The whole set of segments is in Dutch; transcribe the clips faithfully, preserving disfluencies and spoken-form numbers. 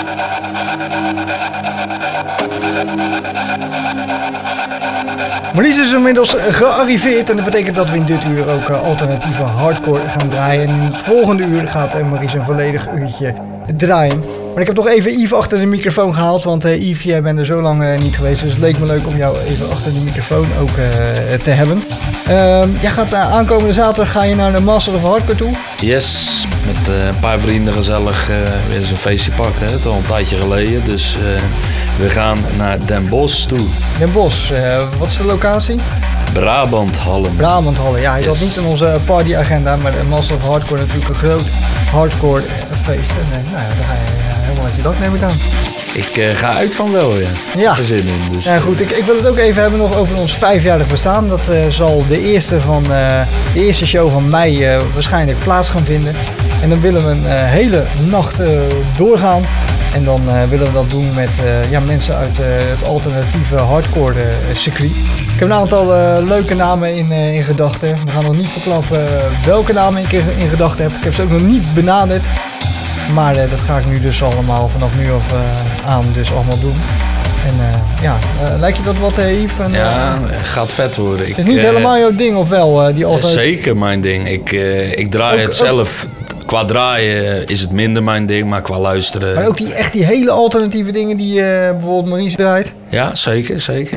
Maurice is inmiddels gearriveerd en dat betekent dat we in dit uur ook uh, alternatieve hardcore gaan draaien. En in het volgende uur gaat uh, Maurice een volledig uurtje draaien. Maar ik heb toch even Yves achter de microfoon gehaald, want uh, Yves, jij bent er zo lang uh, niet geweest, dus het leek me leuk om jou even achter de microfoon ook uh, te hebben. Uh, jij gaat uh, aankomende zaterdag ga je naar de Master of Hardcore toe? Yes, met uh, een paar vrienden gezellig uh, weer eens een feestje pakken. Het is al een tijdje geleden, dus uh, we gaan naar Den Bosch toe. Den Bosch, uh, wat is de locatie? Brabanthallen. Brabanthallen, ja, je Yes. zat niet in onze partyagenda, maar de Master of Hardcore is natuurlijk een groot hardcore feest. En uh, nou ja, daar ga je uh, helemaal uit je dak, neem ik aan. Ik uh, ga uit van wel, ja. Ja. Ik heb er zin in. Dus, ja, goed, ik, ik wil het ook even hebben nog over ons vijfjarig bestaan. Dat uh, zal de eerste, van, uh, de eerste show van mei uh, waarschijnlijk plaats gaan vinden. En dan willen we een uh, hele nacht uh, doorgaan. En dan uh, willen we dat doen met uh, ja, mensen uit uh, het alternatieve hardcore uh, circuit. Ik heb een aantal uh, leuke namen in, uh, in gedachten. We gaan nog niet verklappen uh, welke namen ik in gedachten heb. Ik heb ze ook nog niet benaderd. Maar uh, dat ga ik nu dus allemaal vanaf nu af uh, aan dus allemaal doen. En uh, ja, uh, lijkt je dat wat, uh, Yves? En, uh, ja, gaat vet worden. Het is niet uh, helemaal jouw ding, of wel? Uh, die altijd... Zeker mijn ding. Ik, uh, ik draai ook, het zelf. Qua draaien is het minder mijn ding, maar qua luisteren... Maar ook die, echt die hele alternatieve dingen die uh, bijvoorbeeld Maurice draait? Ja, zeker, zeker.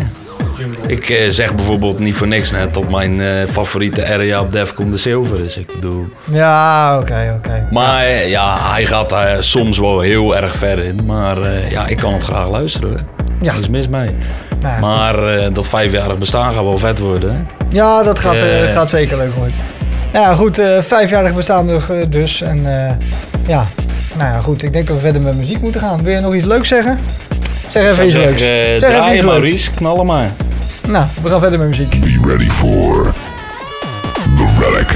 Ik uh, zeg bijvoorbeeld niet voor niks net dat mijn uh, favoriete area op Defcon de Silver is. Ik bedoel... Ja, oké, okay, oké. Okay. Maar uh, ja, hij gaat uh, soms wel heel erg ver in. Maar uh, ja, ik kan het graag luisteren. Ja. Dat is mis mee. Nou, maar uh, dat vijfjarig bestaan gaat wel vet worden. Hè? Ja, dat gaat, uh, uh, gaat zeker leuk worden. Ja, goed, uh, vijfjarig bestaan dus. En uh, ja, nou ja, goed. Ik denk dat we verder met muziek moeten gaan. Wil je nog iets leuks zeggen? Zeg even iets leuks. Uh, zeg draaien, even iets Maurice, knallen maar. Nou, we gaan verder met muziek. Be ready for the relic.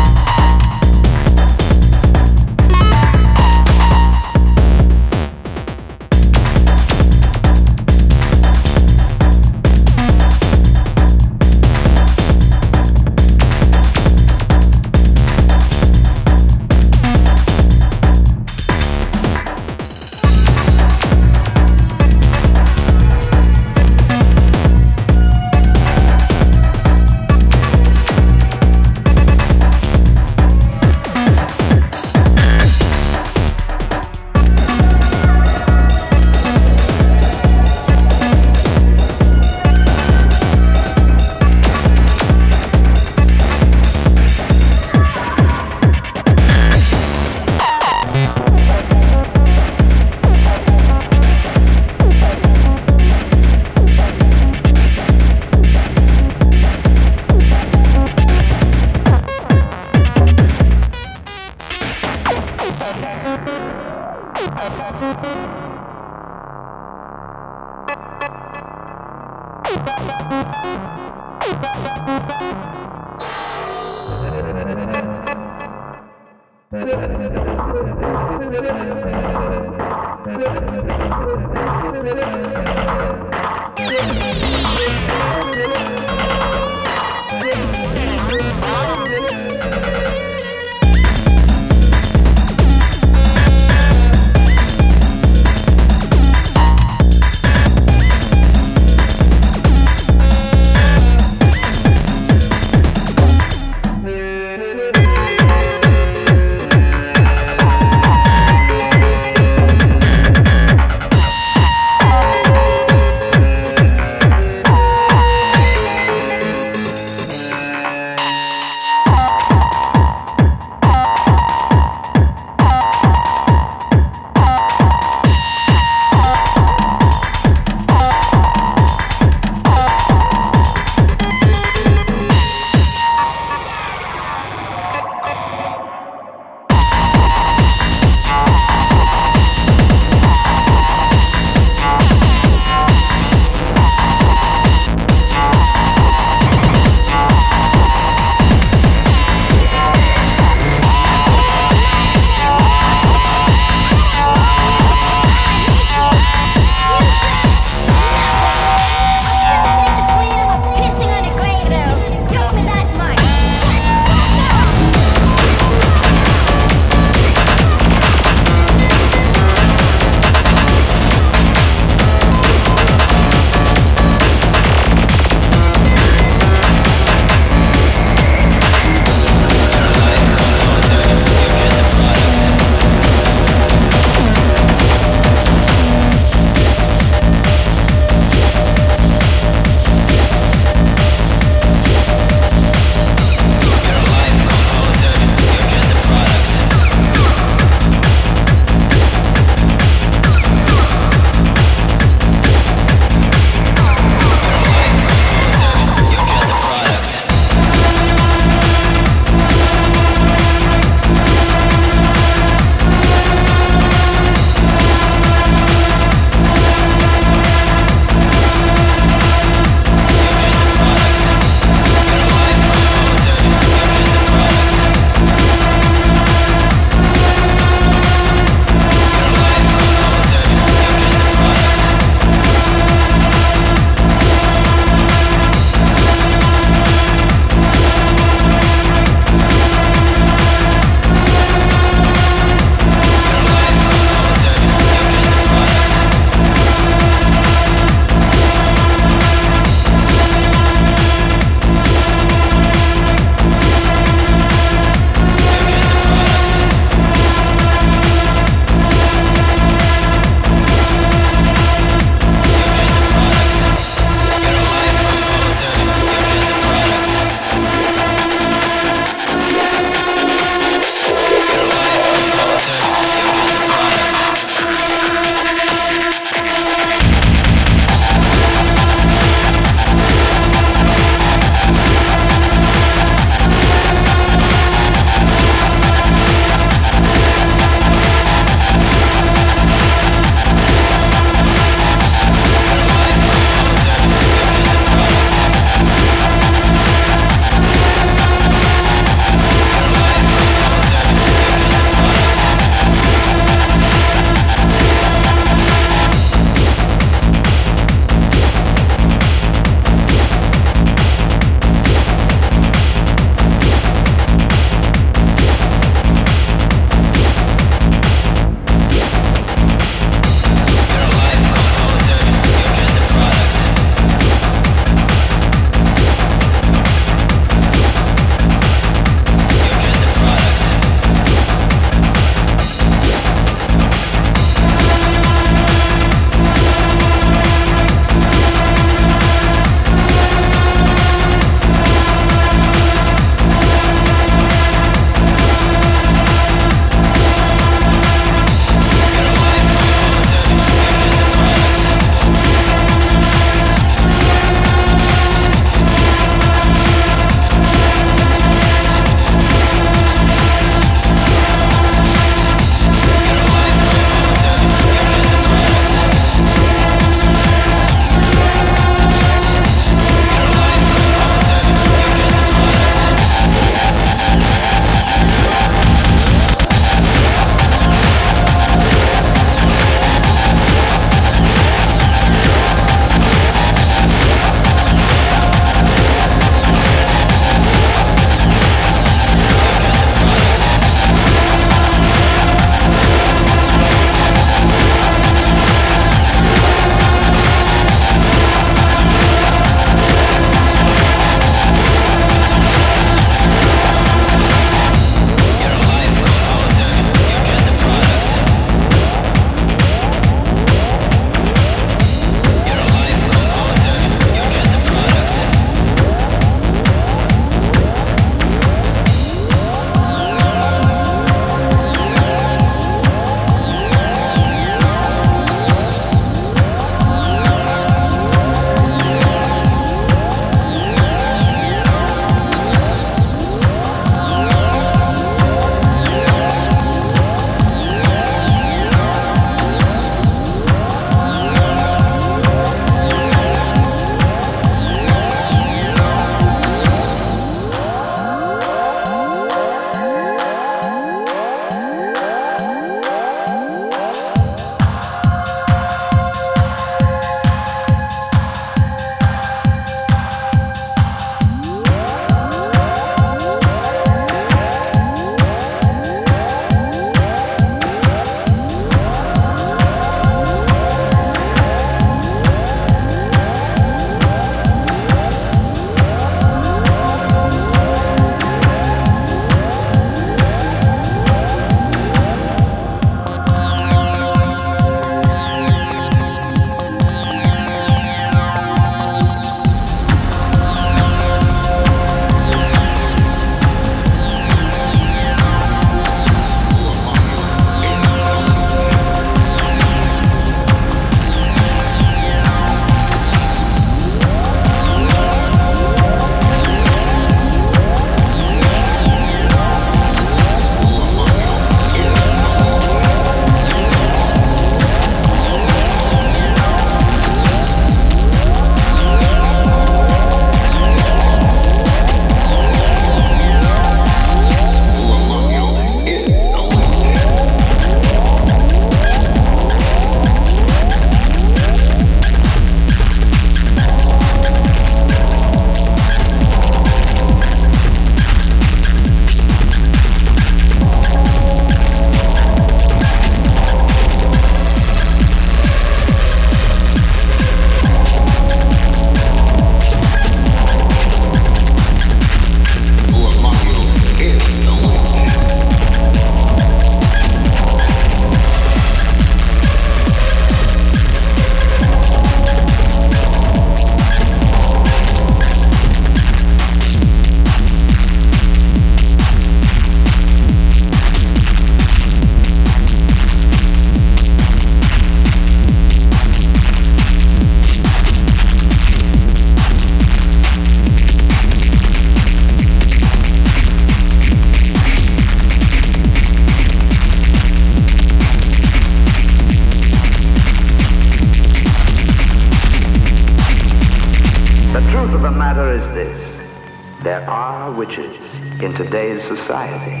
truth of the matter is this. There are witches in today's society.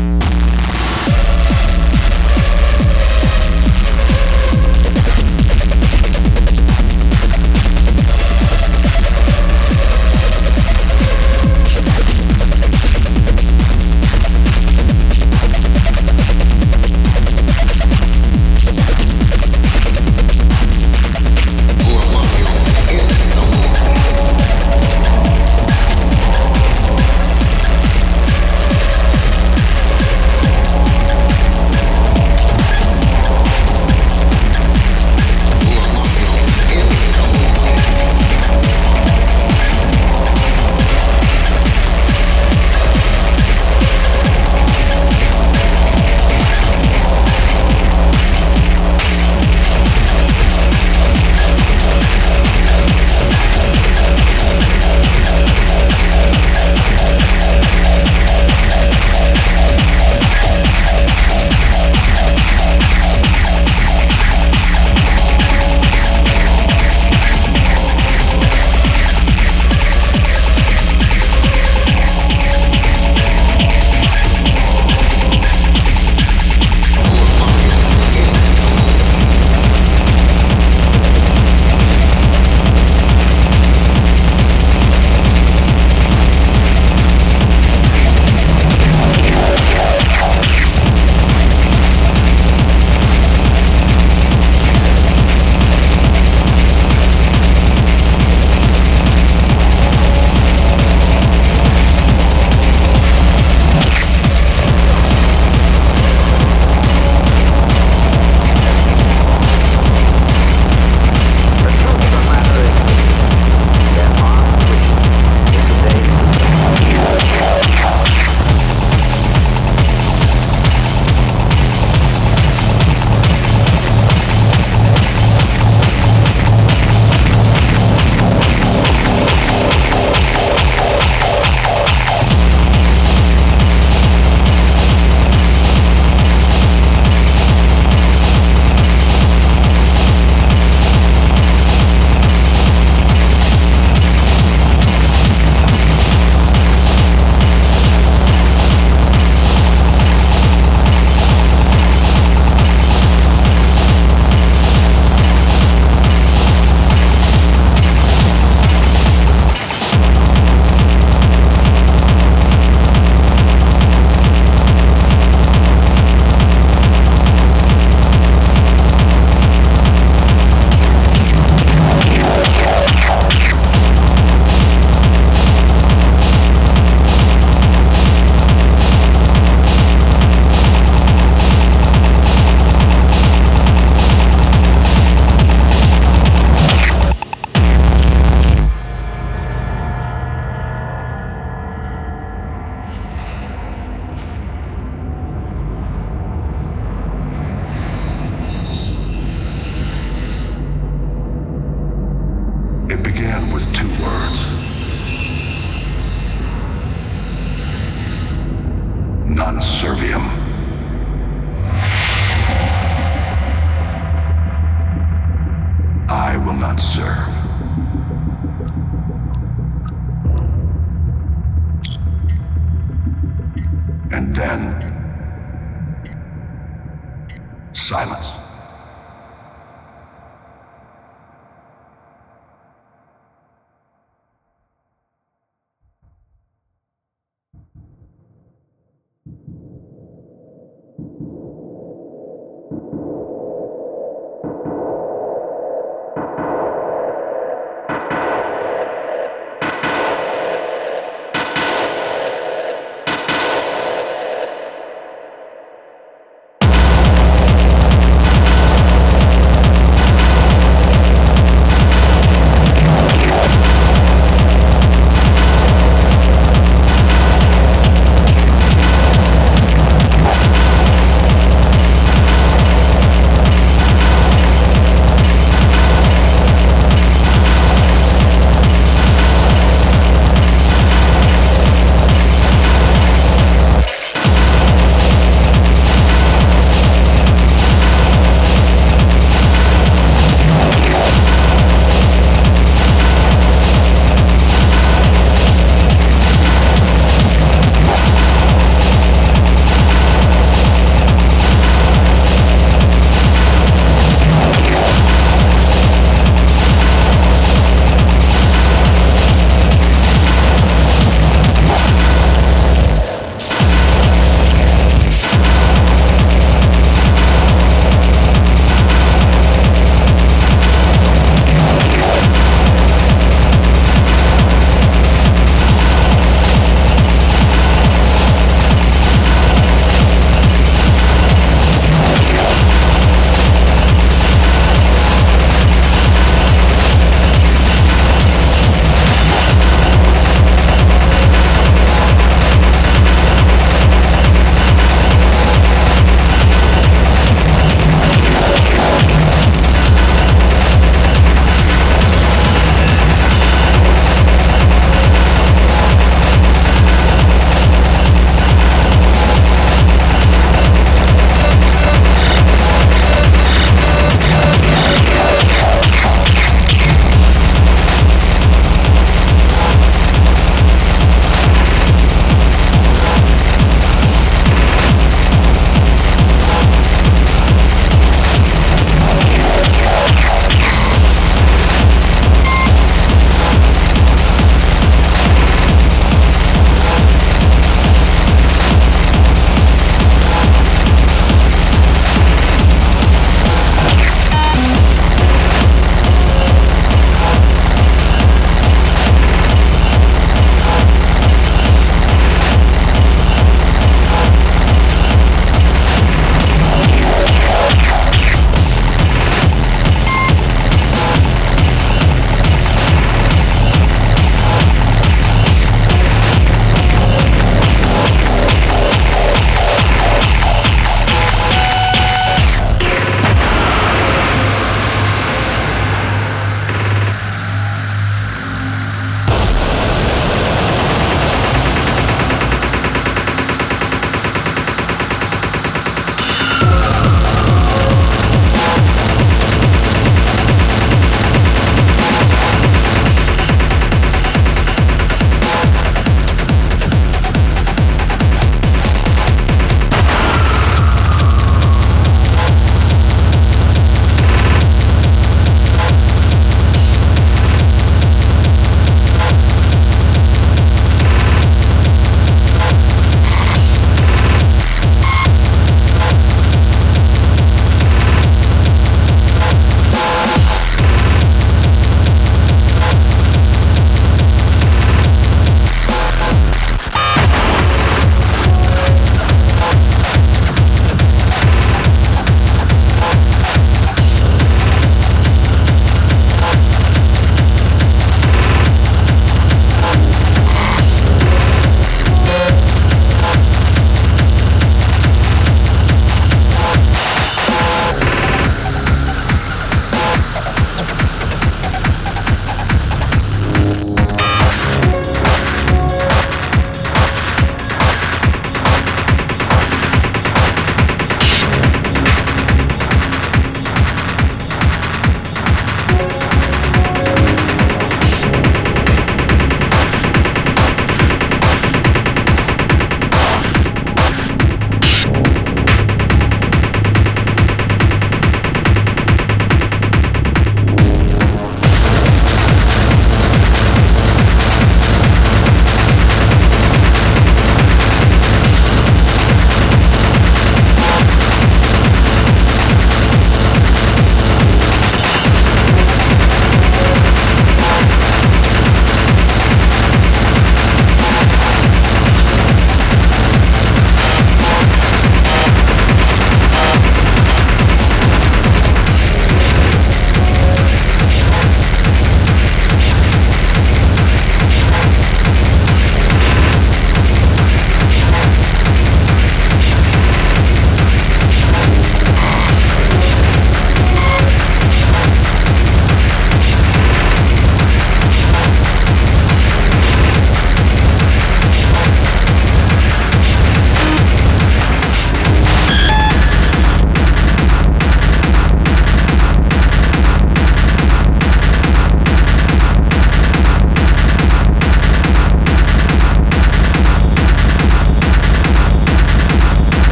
Silence.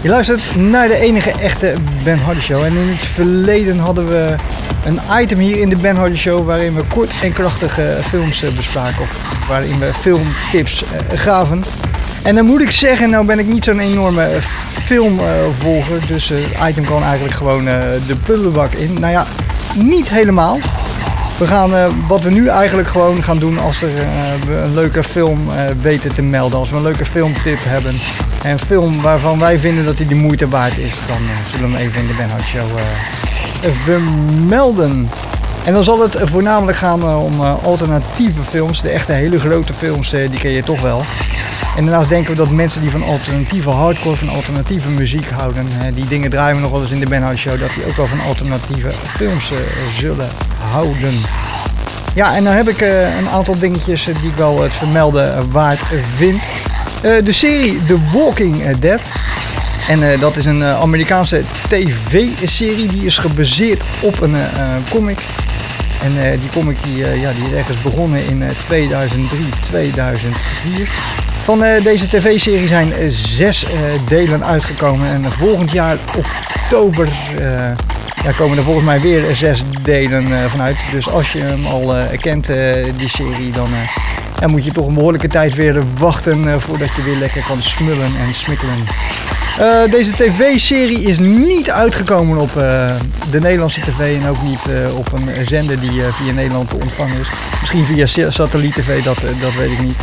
Je luistert naar de enige echte Ben Hardy Show. En in het verleden hadden we een item hier in de Ben Hardy Show waarin we kort en krachtige films bespraken. Of waarin we filmtips gaven. En dan moet ik zeggen, nou ben ik niet zo'n enorme filmvolger. Dus het item kan eigenlijk gewoon de prullenbak in. Nou ja, niet helemaal. We gaan, uh, wat we nu eigenlijk gewoon gaan doen als er, uh, we een leuke film uh, weten te melden. Als we een leuke filmtip hebben. En een film waarvan wij vinden dat hij de moeite waard is. Dan uh, zullen we hem even in de Ben Hardy Show uh, vermelden. En dan zal het voornamelijk gaan uh, om uh, alternatieve films. De echte hele grote films, uh, die ken je toch wel. En daarnaast denken we dat mensen die van alternatieve hardcore, van alternatieve muziek houden. Uh, die dingen draaien we nog wel eens in de Ben Hardy Show. Dat die ook wel van alternatieve films uh, zullen houden. Ja, en dan heb ik uh, een aantal dingetjes uh, die ik wel het vermelden uh, waard vind. Uh, de serie The Walking Dead. En uh, dat is een uh, Amerikaanse tv-serie. Die is gebaseerd op een uh, comic. En uh, die comic die, uh, ja, die is ergens begonnen in uh, tweeduizend drie, tweeduizend vier. Van uh, deze tv-serie zijn uh, zes uh, delen uitgekomen. En uh, volgend jaar oktober uh, ja, komen er volgens mij weer uh, zes delen uh, vanuit. Dus als je hem al uh, kent, uh, die serie, dan, uh, dan moet je toch een behoorlijke tijd weer wachten uh, voordat je weer lekker kan smullen en smikkelen. Uh, deze tv-serie is niet uitgekomen op uh, de Nederlandse tv en ook niet uh, op een zender die uh, via Nederland te ontvangen is. Misschien via satelliet-tv, dat, uh, dat weet ik niet.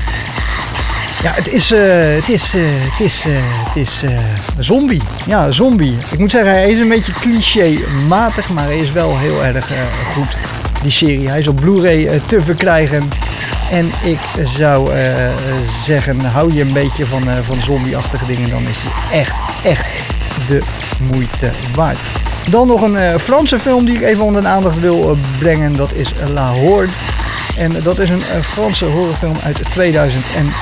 Ja, het is, uh, het is, uh, het is, uh, het is uh, zombie. Ja, zombie. Ik moet zeggen, hij is een beetje cliché-matig, maar hij is wel heel erg uh, goed, die serie. Hij is op Blu-ray uh, te verkrijgen. En ik zou uh, zeggen, hou je een beetje van, uh, van zombie-achtige dingen, dan is die echt, echt de moeite waard. Dan nog een uh, Franse film die ik even onder de aandacht wil uh, brengen. Dat is La Horde. En dat is een uh, Franse horrorfilm uit tweeduizend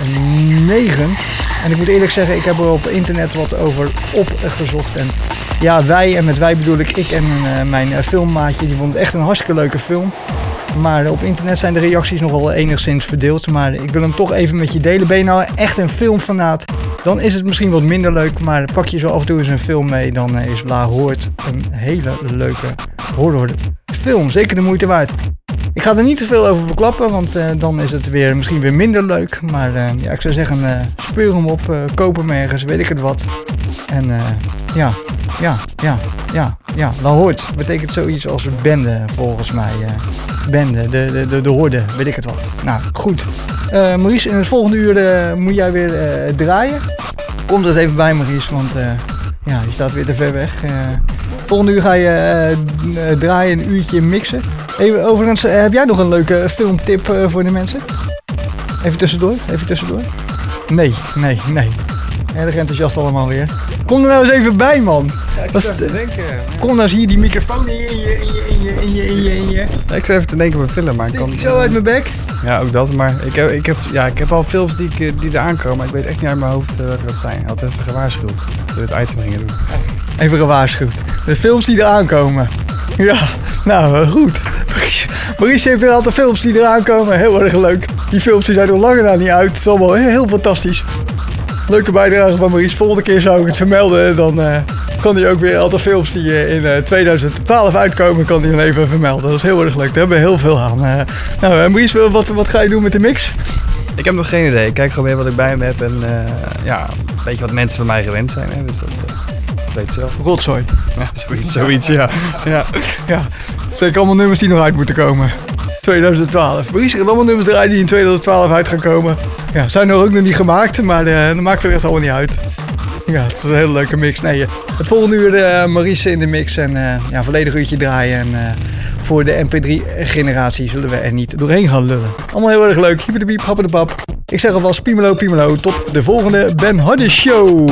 negen. En ik moet eerlijk zeggen, ik heb er op internet wat over opgezocht. En ja, wij, en met wij bedoel ik ik en uh, mijn uh, filmmaatje, die vond het echt een hartstikke leuke film. Maar op internet zijn de reacties nog wel enigszins verdeeld. Maar ik wil hem toch even met je delen. Ben je nou echt een filmfanaat? Dan is het misschien wat minder leuk. Maar pak je zo af en toe eens een film mee. Dan is La Horde een hele leuke horrorfilm. Zeker de moeite waard. Ik ga er niet te veel over verklappen. Want uh, dan is het weer misschien weer minder leuk. Maar uh, ja, ik zou zeggen, uh, speur hem op. Uh, koop hem ergens. Weet ik het wat. En uh, ja, ja, ja, ja, ja. La Horde betekent zoiets als bende volgens mij. Uh, bende, de, de, de, de horde, weet ik het wat. Nou, goed. Uh, Maurice, in het volgende uur uh, moet jij weer uh, draaien. Kom er eens even bij, Maurice, want uh, ja, je staat weer te ver weg. Uh, volgende uur ga je uh, draaien, een uurtje mixen. Even, overigens, uh, heb jij nog een leuke filmtip uh, voor de mensen? Even tussendoor, even tussendoor. Nee, nee, nee. Erg enthousiast allemaal weer. Kom er nou eens even bij, man. Ja, ik zat even te denken. Kom nou eens hier, die microfoon in je, in je, in je, in je, in je, in je, in je. Ja, ik zat even te denken op een film, maar ik kan... ik zo uit mijn bek? Ja, ook dat, maar ik heb, ik heb, ja, ik heb al films die, ik, die er aankomen, maar ik weet echt niet uit mijn hoofd uh, welke dat zijn. Ik had even gewaarschuwd dat we het item gingen doen. Even gewaarschuwd. De films die er aankomen. Ja, nou goed. Maurice heeft een aantal films die er aankomen. Heel erg leuk. Die films die zijn nog langer nou niet uit. Het is allemaal heel, heel fantastisch. Leuke bijdrage van Maurice. Volgende keer zou ik het vermelden. Dan uh, kan hij ook weer een aantal films die uh, in uh, tweeduizend twaalf uitkomen, kan hij dan even vermelden. Dat is heel erg leuk. Daar hebben we heel veel aan. Uh, nou, uh, Maurice, wat, wat ga je doen met de mix? Ik heb nog geen idee. Ik kijk gewoon weer wat ik bij me heb. En uh, ja, een beetje wat mensen van mij gewend zijn. Hè? Dus dat uh, weet zelf. Rotzooi. Ja, zoiets, zoiets ja. ja. ja. Zeker allemaal nummers die nog uit moeten komen. tweeduizend twaalf. Maurice gaat allemaal nummers draaien die in tweeduizend twaalf uit gaan komen. Ja, zijn er ook nog niet gemaakt, maar uh, dat maakt er echt allemaal niet uit. Ja, het is een hele leuke mix. Nee, het volgende uur uh, Maurice in de mix en uh, ja, volledig uurtje draaien. En uh, voor de M P drie generatie zullen we er niet doorheen gaan lullen. Allemaal heel erg leuk. Hiep de piep, happen de pap. Ik zeg alvast piemelo, piemelo. Tot de volgende Ben Hardy Show.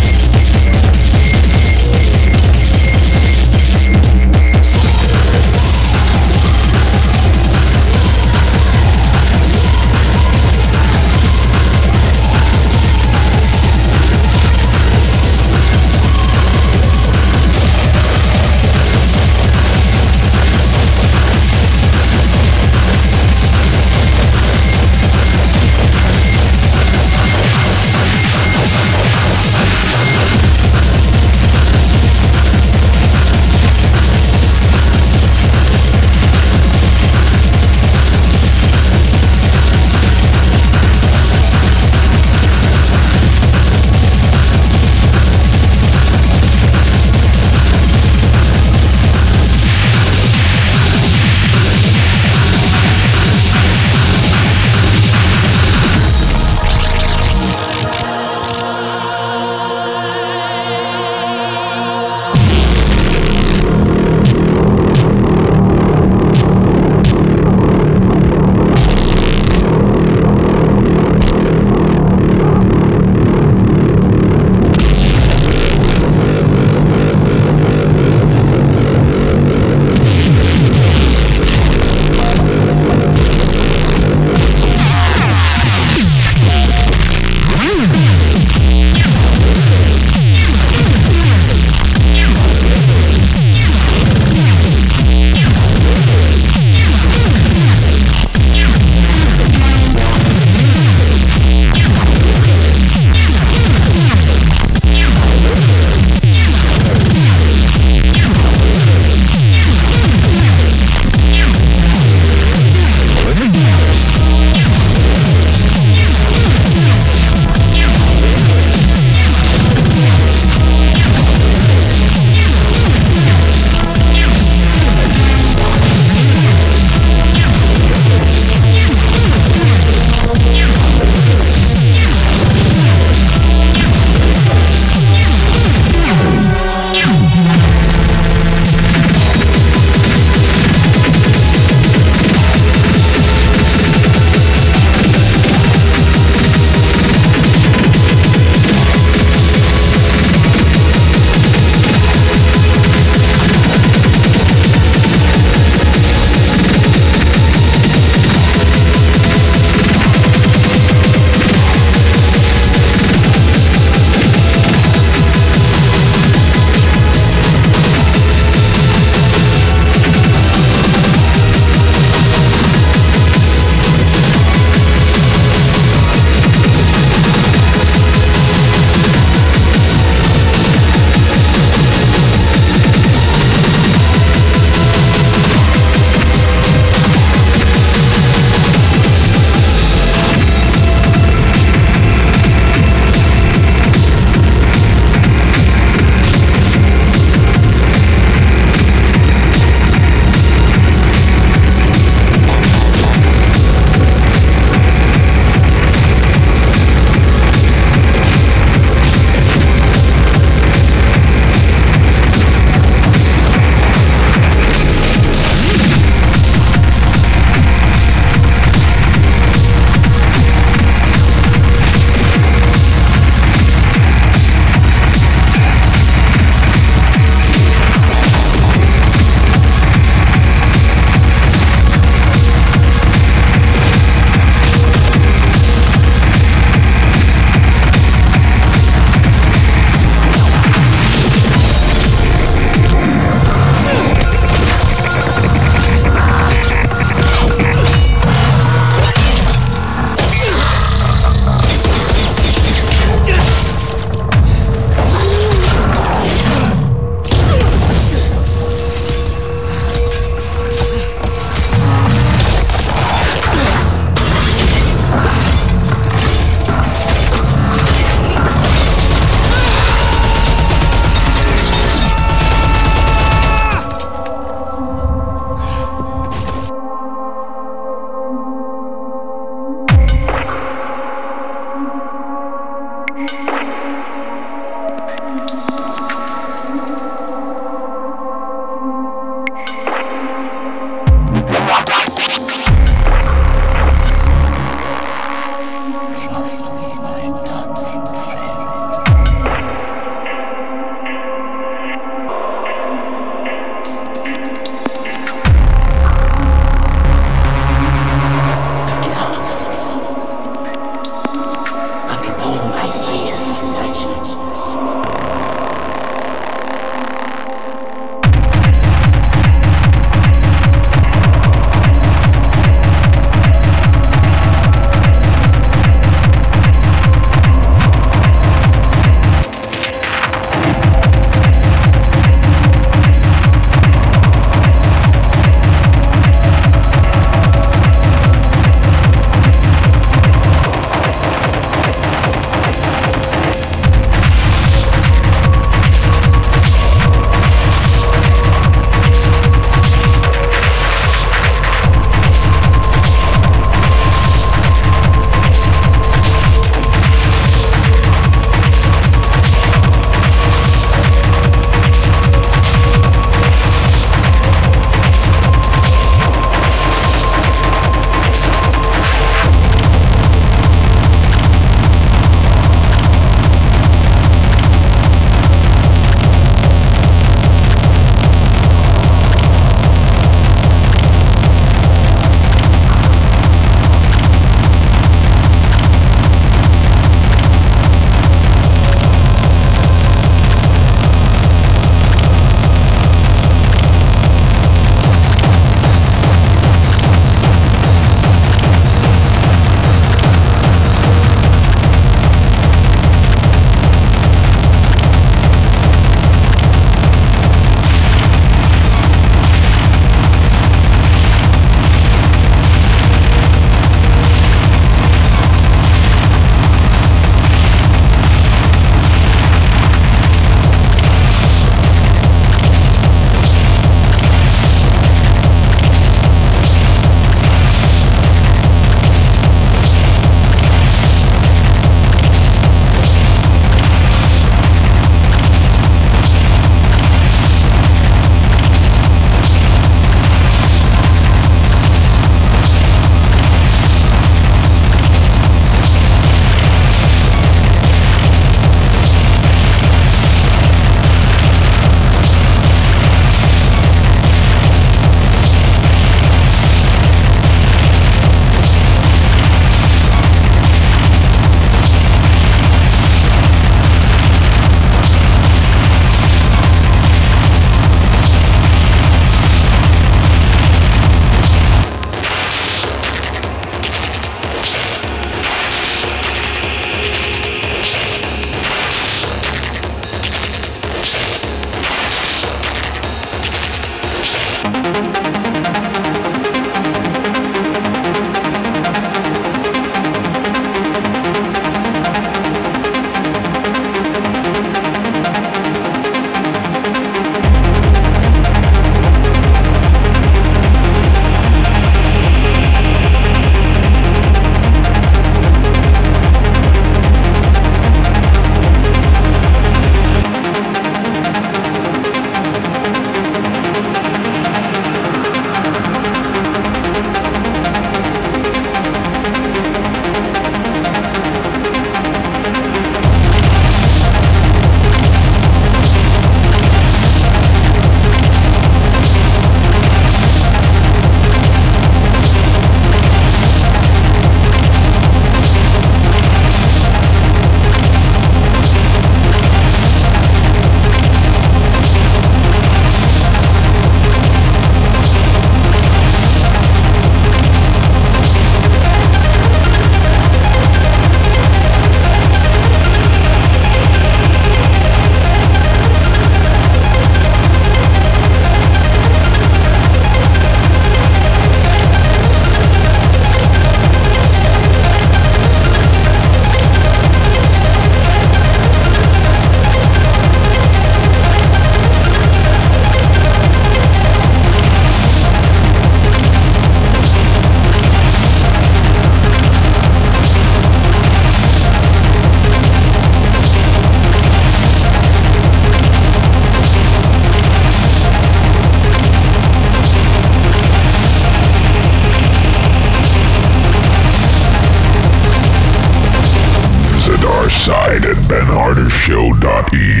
I E